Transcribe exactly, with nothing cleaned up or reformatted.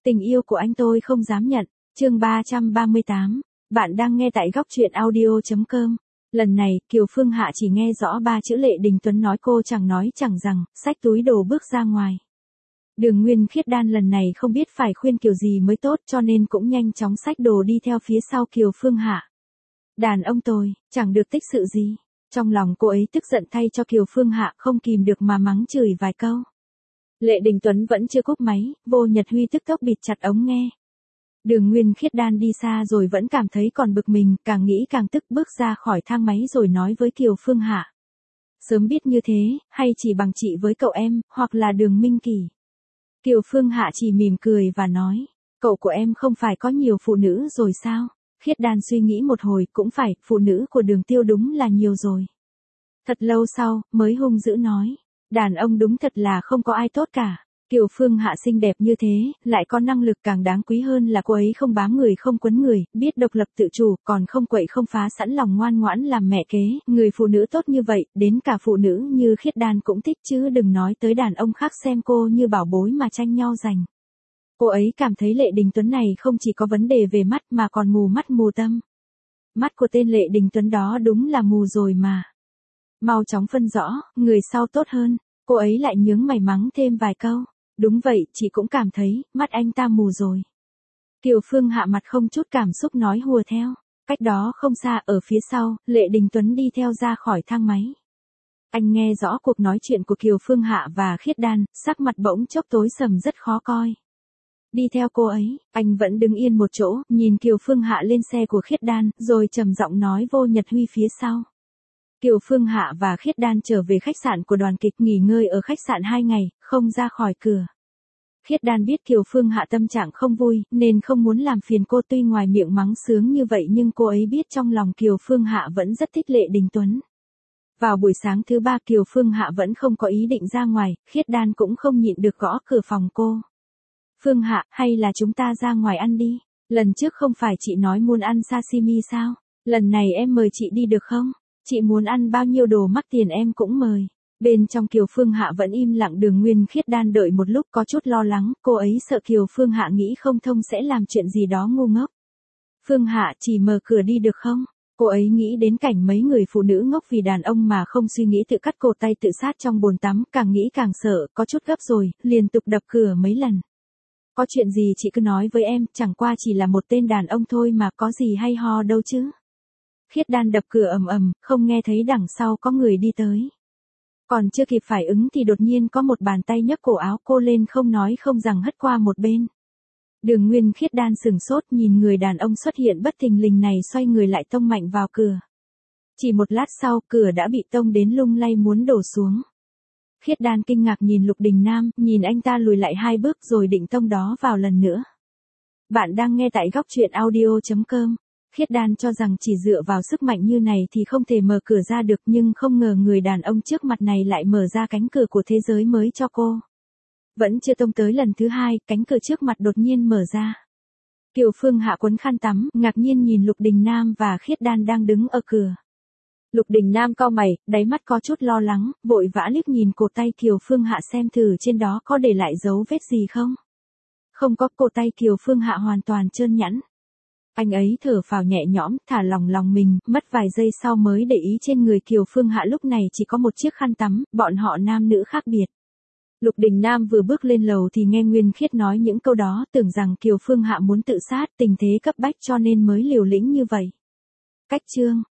Tình yêu của anh tôi không dám nhận. Chương ba trăm ba mươi tám. Bạn đang nghe tại góc truyện audio chấm com. Lần này, Kiều Phương Hạ chỉ nghe rõ ba chữ Lệ Đình Tuấn nói cô chẳng nói chẳng rằng, xách túi đồ bước ra ngoài. Đường Nguyên Khiết Đan lần này không biết phải khuyên kiểu gì mới tốt cho nên cũng nhanh chóng xách đồ đi theo phía sau Kiều Phương Hạ. Đàn ông tôi, chẳng được tích sự gì. Trong lòng cô ấy tức giận thay cho Kiều Phương Hạ không kìm được mà mắng chửi vài câu. Lệ Đình Tuấn vẫn chưa cúp máy, Vô Nhật Huy tức tốc bịt chặt ống nghe. Đường Nguyên Khiết Đan đi xa rồi vẫn cảm thấy còn bực mình, càng nghĩ càng tức bước ra khỏi thang máy rồi nói với Kiều Phương Hạ. Sớm biết như thế, hay chỉ bằng chị với cậu em, hoặc là Đường Minh Kỳ. Kiều Phương Hạ chỉ mỉm cười và nói, cậu của em không phải có nhiều phụ nữ rồi sao? Khiết Đan suy nghĩ một hồi, cũng phải, phụ nữ của Đường Tiêu đúng là nhiều rồi. Thật lâu sau, mới hung dữ nói, đàn ông đúng thật là không có ai tốt cả. Kiều Phương Hạ xinh đẹp như thế, lại có năng lực, càng đáng quý hơn là cô ấy không bám người không quấn người, biết độc lập tự chủ, còn không quậy không phá, sẵn lòng ngoan ngoãn làm mẹ kế. Người phụ nữ tốt như vậy, đến cả phụ nữ như Khiết Đan cũng thích chứ đừng nói tới đàn ông khác xem cô như bảo bối mà tranh nhau giành. Cô ấy cảm thấy Lệ Đình Tuấn này không chỉ có vấn đề về mắt mà còn mù mắt mù tâm. Mắt của tên Lệ Đình Tuấn đó đúng là mù rồi mà. Mau chóng phân rõ, người sau tốt hơn. Cô ấy lại nhướng mày mắng thêm vài câu. Đúng vậy, chị cũng cảm thấy, mắt anh ta mù rồi. Kiều Phương Hạ mặt không chút cảm xúc nói hùa theo. Cách đó không xa ở phía sau, Lệ Đình Tuấn đi theo ra khỏi thang máy. Anh nghe rõ cuộc nói chuyện của Kiều Phương Hạ và Khiết Đan, sắc mặt bỗng chốc tối sầm rất khó coi. Đi theo cô ấy, anh vẫn đứng yên một chỗ, nhìn Kiều Phương Hạ lên xe của Khiết Đan, rồi trầm giọng nói Vô Nhật Huy phía sau. Kiều Phương Hạ và Khiết Đan trở về khách sạn của đoàn kịch, nghỉ ngơi ở khách sạn hai ngày, không ra khỏi cửa. Khiết Đan biết Kiều Phương Hạ tâm trạng không vui, nên không muốn làm phiền cô, tuy ngoài miệng mắng sướng như vậy nhưng cô ấy biết trong lòng Kiều Phương Hạ vẫn rất thích Lệ Đình Tuấn. Vào buổi sáng thứ ba Kiều Phương Hạ vẫn không có ý định ra ngoài, Khiết Đan cũng không nhịn được gõ cửa phòng cô. Phương Hạ, hay là chúng ta ra ngoài ăn đi? Lần trước không phải chị nói muốn ăn sashimi sao? Lần này em mời chị đi được không? Chị muốn ăn bao nhiêu đồ mắc tiền em cũng mời. Bên trong Kiều Phương Hạ vẫn im lặng. Đường Nguyên Khiết Đan đợi một lúc có chút lo lắng, cô ấy sợ Kiều Phương Hạ nghĩ không thông sẽ làm chuyện gì đó ngu ngốc. Phương Hạ, chỉ mở cửa đi được không? Cô ấy nghĩ đến cảnh mấy người phụ nữ ngốc vì đàn ông mà không suy nghĩ tự cắt cổ tay tự sát trong bồn tắm, càng nghĩ càng sợ, có chút gấp rồi, liên tục đập cửa mấy lần. Có chuyện gì chị cứ nói với em, chẳng qua chỉ là một tên đàn ông thôi mà, có gì hay ho đâu chứ. Khiết Đan đập cửa ầm ầm, không nghe thấy đằng sau có người đi tới. Còn chưa kịp phản ứng thì đột nhiên có một bàn tay nhấc cổ áo cô lên, không nói không rằng hất qua một bên. Đường Nguyên Khiết Đan sừng sốt nhìn người đàn ông xuất hiện bất thình lình này, xoay người lại tông mạnh vào cửa. Chỉ một lát sau, cửa đã bị tông đến lung lay muốn đổ xuống. Khiết Đan kinh ngạc nhìn Lục Đình Nam, nhìn anh ta lùi lại hai bước rồi định tông đó vào lần nữa. Bạn đang nghe tại góc truyện audio chấm com. Khiết Đan cho rằng chỉ dựa vào sức mạnh như này thì không thể mở cửa ra được, nhưng không ngờ người đàn ông trước mặt này lại mở ra cánh cửa của thế giới mới cho cô. Vẫn chưa tông tới lần thứ hai, cánh cửa trước mặt đột nhiên mở ra. Kiều Phương Hạ quấn khăn tắm, ngạc nhiên nhìn Lục Đình Nam và Khiết Đan đang đứng ở cửa. Lục Đình Nam cau mày, đáy mắt có chút lo lắng, vội vã liếc nhìn cổ tay Kiều Phương Hạ xem thử trên đó có để lại dấu vết gì không. Không có, cổ tay Kiều Phương Hạ hoàn toàn trơn nhẵn. Anh ấy thở phào nhẹ nhõm, thả lỏng lòng mình, mất vài giây sau mới để ý trên người Kiều Phương Hạ lúc này chỉ có một chiếc khăn tắm, bọn họ nam nữ khác biệt. Lục Đình Nam vừa bước lên lầu thì nghe Nguyên Khiết nói những câu đó, tưởng rằng Kiều Phương Hạ muốn tự sát, tình thế cấp bách cho nên mới liều lĩnh như vậy. Cách chương